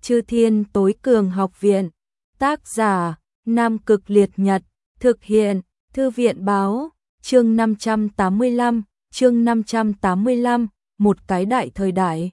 Chư Thiên Tối Cường Học Viện. Tác giả: Nam Cực Liệt Nhật. Thực hiện: Thư viện báo. Chương 585, một cái đại thời đại.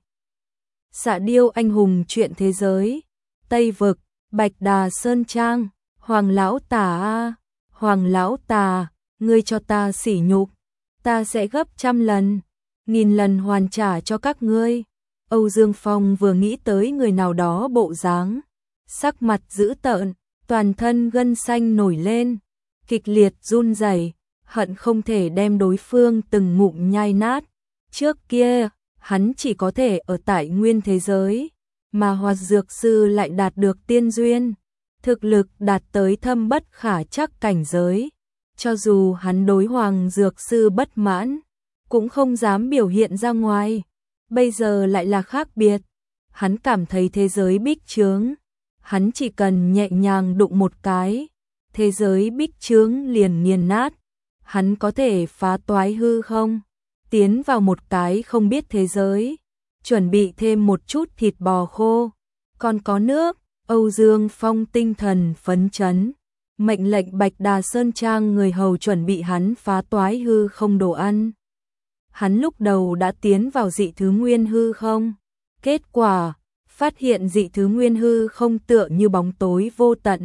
Xạ điêu anh hùng truyện thế giới. Tây vực, Bạch Đà Sơn Trang. Hoàng lão tà a, Hoàng lão tà, ngươi cho ta sỉ nhục, ta sẽ gấp 100 lần, 1000 lần hoàn trả cho các ngươi. Âu Dương Phong vừa nghĩ tới người nào đó bộ dáng, sắc mặt dữ tợn, toàn thân gân xanh nổi lên, kịch liệt run rẩy, hận không thể đem đối phương từng ngụm nhai nát. Trước kia, hắn chỉ có thể ở tại nguyên thế giới, mà Hoạt Dược Sư lại đạt được tiên duyên, thực lực đạt tới thâm bất khả trắc cảnh giới. Cho dù hắn đối Hoàng Dược Sư bất mãn, cũng không dám biểu hiện ra ngoài. Bây giờ lại là khác biệt, hắn cảm thấy thế giới bích chướng, hắn chỉ cần nhẹ nhàng đụng một cái, thế giới bích chướng liền nghiền nát, hắn có thể phá toái hư không, tiến vào một cái không biết thế giới, chuẩn bị thêm một chút thịt bò khô, còn có nước. Âu Dương Phong tinh thần phấn chấn, mệnh lệnh Bạch Đà Sơn Trang người hầu chuẩn bị hắn phá toái hư không đồ ăn. Hắn lúc đầu đã tiến vào dị thứ nguyên hư không, kết quả phát hiện dị thứ nguyên hư không tựa như bóng tối vô tận.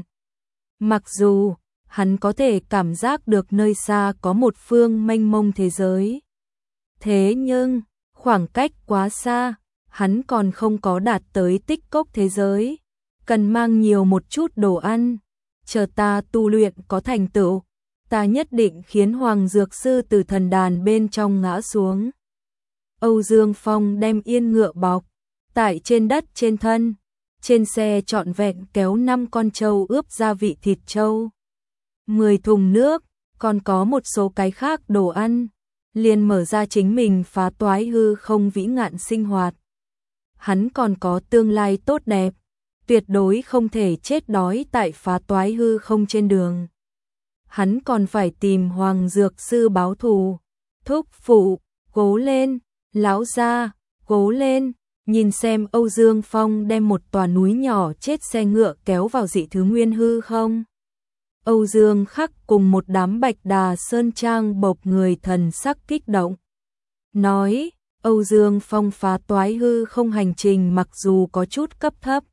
Mặc dù hắn có thể cảm giác được nơi xa có một phương mênh mông thế giới, thế nhưng khoảng cách quá xa, hắn còn không có đạt tới tích cốc thế giới, cần mang nhiều một chút đồ ăn. Chờ ta tu luyện có thành tựu, ta nhất định khiến Hoàng Dược Sư từ thần đàn bên trong ngã xuống. Âu Dương Phong đem yên ngựa bọc tại trên đất trên thân, trên xe trọn vẹn kéo 5 con trâu ướp gia vị thịt trâu, 10 thùng nước, còn có một số cái khác đồ ăn, liền mở ra chính mình phá toái hư không vĩ ngạn sinh hoạt. Hắn còn có tương lai tốt đẹp, tuyệt đối không thể chết đói tại phá toái hư không trên đường. Hắn còn phải tìm Hoàng Dược Sư báo thù. Thúc phụ, cố lên, lão gia, cố lên. Nhìn xem Âu Dương Phong đem một tòa núi nhỏ chết xe ngựa kéo vào dị thứ nguyên hư không. Âu Dương Khắc cùng một đám Bạch Đà Sơn Trang bộc người thần sắc kích động. Nói, Âu Dương Phong phá toái hư không hành trình mặc dù có chút cấp thấp,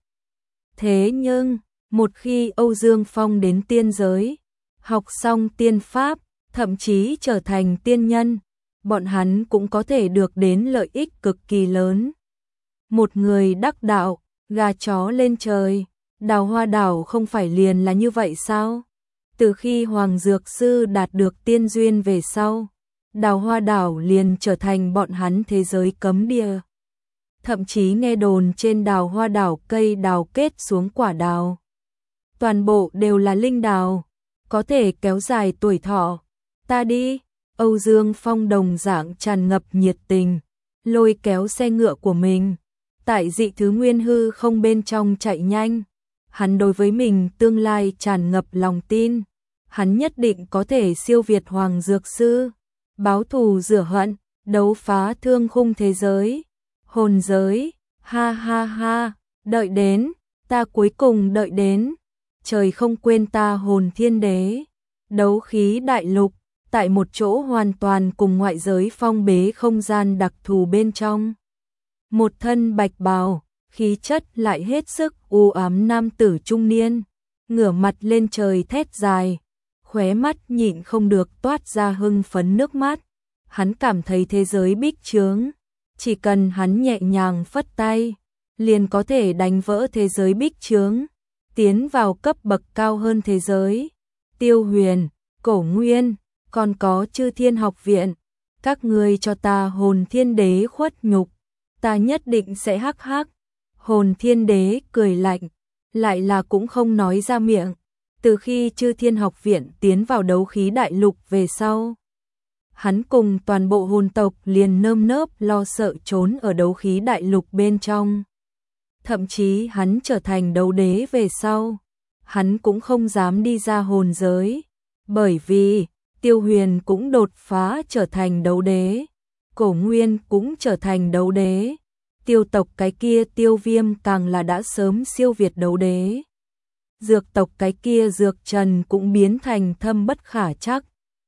thế nhưng, một khi Âu Dương Phong đến tiên giới, học xong tiên pháp, thậm chí trở thành tiên nhân, bọn hắn cũng có thể được đến lợi ích cực kỳ lớn. Một người đắc đạo, gà chó lên trời, Đào Hoa Đảo không phải liền là như vậy sao? Từ khi Hoàng Dược Sư đạt được tiên duyên về sau, Đào Hoa Đảo liền trở thành bọn hắn thế giới cấm địa. Thậm chí nghe đồn trên Đào Hoa Đảo cây đào kết xuống quả đào, toàn bộ đều là linh đào, có thể kéo dài tuổi thọ. Ta đi. Âu Dương Phong đồng dạng tràn ngập nhiệt tình, lôi kéo xe ngựa của mình, tại dị thứ nguyên hư không bên trong chạy nhanh. Hắn đối với mình tương lai tràn ngập lòng tin, hắn nhất định có thể siêu việt Hoàng Dược Sư, báo thù rửa hận, đấu phá thương khung thế giới. Hồn giới, ha ha ha, đợi đến, ta cuối cùng đợi đến, trời không quên ta Hồn Thiên Đế. Đấu khí đại lục, tại một chỗ hoàn toàn cùng ngoại giới phong bế không gian đặc thù bên trong. Một thân bạch bào, khí chất lại hết sức u ám nam tử trung niên, ngửa mặt lên trời thét dài, khóe mắt nhịn không được toát ra hưng phấn nước mắt. Hắn cảm thấy thế giới bích chướng, chỉ cần hắn nhẹ nhàng phất tay, liền có thể đánh vỡ thế giới bích chướng, tiến vào cấp bậc cao hơn thế giới. Tiêu Huyền, Cổ Nguyên, còn có Chư Thiên Học Viện, các ngươi cho ta Hồn Thiên Đế khuất nhục, ta nhất định sẽ hắc hắc. Hồn Thiên Đế cười lạnh, lại là cũng không nói ra miệng. Từ khi Chư Thiên Học Viện tiến vào đấu khí đại lục về sau, hắn cùng toàn bộ hồn tộc liền nơm nớp lo sợ trốn ở đấu khí đại lục bên trong. Thậm chí hắn trở thành đấu đế về sau, hắn cũng không dám đi ra hồn giới, bởi vì Tiêu Huyền cũng đột phá trở thành đấu đế, Cổ Nguyên cũng trở thành đấu đế, Tiêu tộc cái kia Tiêu Viêm càng là đã sớm siêu việt đấu đế. Dược tộc cái kia Dược Trần cũng biến thành thâm bất khả trắc.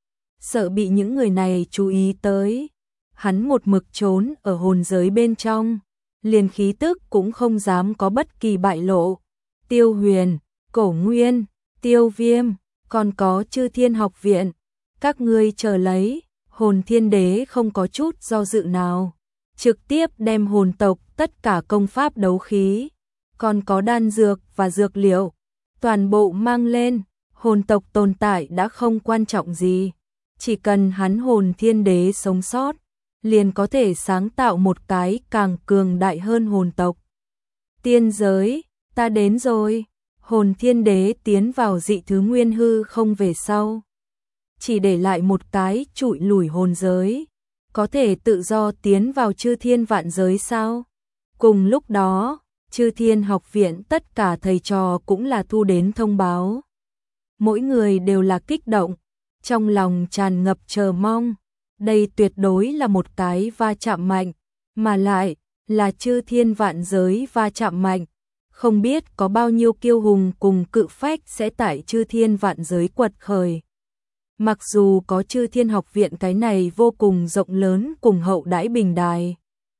Sợ bị những người này chú ý tới, hắn một mực trốn ở hồn giới bên trong, liền khí tức cũng không dám có bất kỳ bại lộ. Tiêu Huyền, Cổ Nguyên, Tiêu Viêm, còn có Chư Thiên Học Viện, các ngươi chờ lấy. Hồn Thiên Đế không có chút do dự nào, trực tiếp đem hồn tộc tất cả công pháp đấu khí, còn có đan dược và dược liệu, toàn bộ mang lên. Hồn tộc tồn tại đã không quan trọng gì, chỉ cần hắn Hồn Thiên Đế sống sót, liền có thể sáng tạo một cái càng cường đại hơn hồn tộc. Tiên giới, ta đến rồi. Hồn Thiên Đế tiến vào dị thứ nguyên hư không về sau, chỉ để lại một cái trụi lủi hồn giới, có thể tự do tiến vào Chư Thiên vạn giới sao? Cùng lúc đó, Chư Thiên Học Viện tất cả thầy trò cũng là thu đến thông báo. Mỗi người đều là kích động, trong lòng tràn ngập chờ mong. Đây tuyệt đối là một cái va chạm mạnh, mà lại là Chư Thiên vạn giới va chạm mạnh. Không biết có bao nhiêu kiêu hùng cùng cự phách sẽ tại Chư Thiên vạn giới quật khởi. Mặc dù có Chư Thiên Học Viện cái này vô cùng rộng lớn cùng hậu đãi bình đài,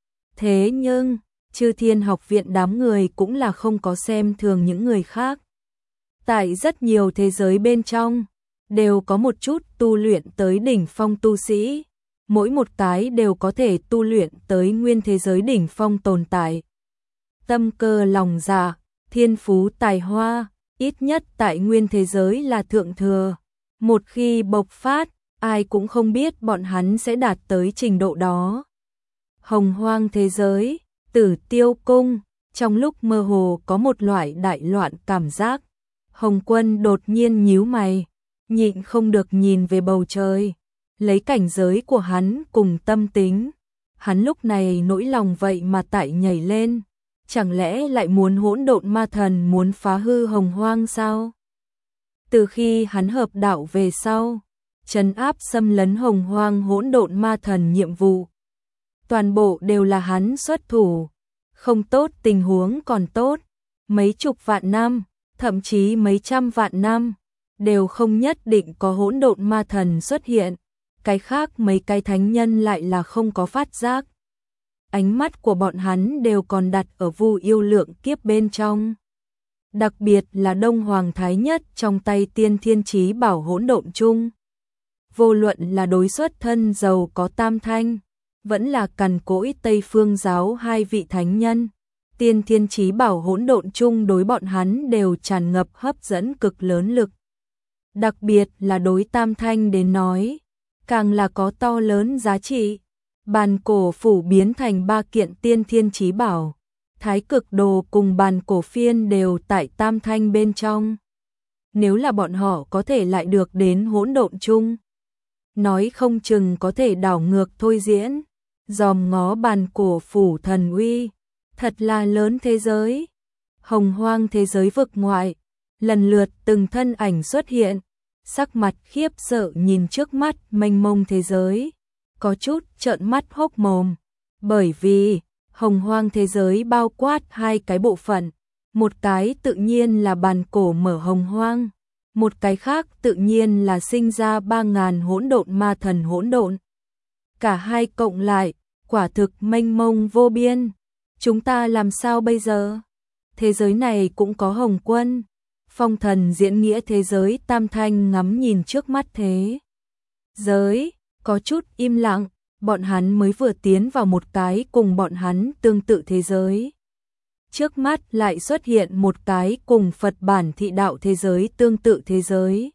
thế nhưng Chư Thiên Học Viện đám người cũng là không có xem thường những người khác. Tại rất nhiều thế giới bên trong, đều có một chút tu luyện tới đỉnh phong tu sĩ, mỗi một cái đều có thể tu luyện tới nguyên thế giới đỉnh phong tồn tại. Tâm cơ lòng dạ, thiên phú tài hoa, ít nhất tại nguyên thế giới là thượng thừa. Một khi bộc phát, ai cũng không biết bọn hắn sẽ đạt tới trình độ đó. Hồng hoang thế giới, Tử Tiêu Cung, trong lúc mơ hồ có một loại đại loạn cảm giác. Hồng Quân đột nhiên nhíu mày, nhịn không được nhìn về bầu trời. Lấy cảnh giới của hắn cùng tâm tính, hắn lúc này nỗi lòng vậy mà tại nhảy lên. Chẳng lẽ lại muốn hỗn độn ma thần muốn phá hư hồng hoang sao? Từ khi hắn hợp đạo về sau, trấn áp xâm lấn hồng hoang hỗn độn ma thần nhiệm vụ, toàn bộ đều là hắn xuất thủ. Không tốt tình huống còn tốt, mấy chục vạn năm, thậm chí mấy trăm vạn năm, đều không nhất định có hỗn độn ma thần xuất hiện. Cái khác mấy cái thánh nhân lại là không có phát giác. Ánh mắt của bọn hắn đều còn đặt ở Vu Yêu Lượng Kiếp bên trong. Đặc biệt là Đông Hoàng Thái Nhất trong tay Tiên Thiên Chí Bảo hỗn độn chung. Vô luận là đối xuất thân giàu có Tam Thanh, vẫn là cằn cỗi Tây Phương giáo hai vị thánh nhân, Tiên Thiên Chí Bảo hỗn độn chung đối bọn hắn đều tràn ngập hấp dẫn cực lớn lực. Đặc biệt là đối Tam Thanh đến nói, càng là có to lớn giá trị. Bàn cổ phủ biến thành 3 kiện Tiên Thiên Chí Bảo, Thái Cực Đồ cùng bàn cổ phiên đều tại Tam Thanh bên trong. Nếu là bọn họ có thể lại được đến hỗn độn chung, nói không chừng có thể đảo ngược thôi diễn. Dòm ngó bàn cổ phủ thần uy, thật là lớn thế giới. Hồng hoang thế giới vực ngoại, lần lượt từng thân ảnh xuất hiện, sắc mặt khiếp sợ nhìn trước mắt mênh mông thế giới, có chút trợn mắt hốc mồm, bởi vì hồng hoang thế giới bao quát hai cái bộ phận, một cái tự nhiên là bàn cổ mở hồng hoang, một cái khác tự nhiên là sinh ra 3000 hỗn độn ma thần hỗn độn. Cả hai cộng lại, quả thực mênh mông vô biên. Chúng ta làm sao bây giờ? Thế giới này cũng có Hồng Quân, Phong Thần diễn nghĩa thế giới Tam Thanh ngắm nhìn trước mắt thế giới, có chút im lặng, bọn hắn mới vừa tiến vào một cái cùng bọn hắn tương tự thế giới. Trước mắt lại xuất hiện một cái cùng Phật bản thị đạo thế giới tương tự thế giới.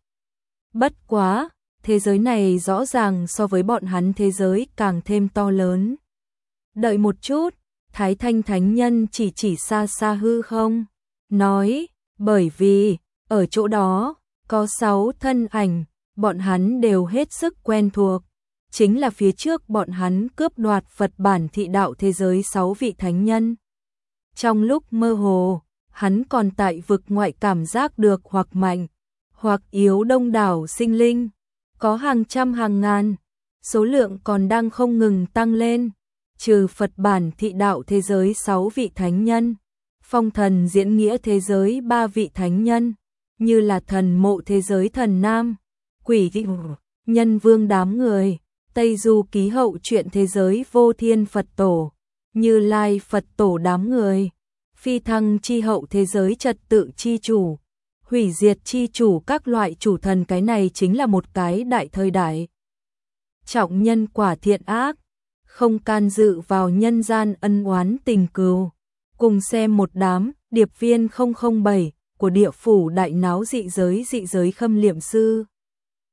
Bất quá, thế giới này rõ ràng so với bọn hắn thế giới càng thêm to lớn. Đợi một chút, Thái Thanh Thánh Nhân chỉ xa xa hư không, nói, bởi vì, ở chỗ đó, có 6 thân ảnh, bọn hắn đều hết sức quen thuộc. Chính là phía trước bọn hắn cướp đoạt Phật bản thị đạo thế giới 6 vị thánh nhân. Trong lúc mơ hồ, hắn còn tại vực ngoại cảm giác được hoặc mạnh, hoặc yếu đông đảo sinh linh, có hàng trăm hàng ngàn, số lượng còn đang không ngừng tăng lên. trừ Phật bản thị đạo thế giới 6 vị thánh nhân, phong thần diễn nghĩa thế giới 3 vị thánh nhân, như là thần mộ thế giới thần nam, quỷ nhân vương đám người, Tây Du ký hậu truyện thế giới vô thiên Phật tổ, Như Lai Phật tổ đám người, phi thăng chi hậu thế giới trật tự chi chủ, hủy diệt chi chủ các loại chủ thần. Cái này chính là một cái đại thời đại. Trọng nhân quả thiện ác, không can dự vào nhân gian ân oán tình cừu. Cùng xem một đám điệp viên 007 của địa phủ đại náo dị giới khâm liệm sư.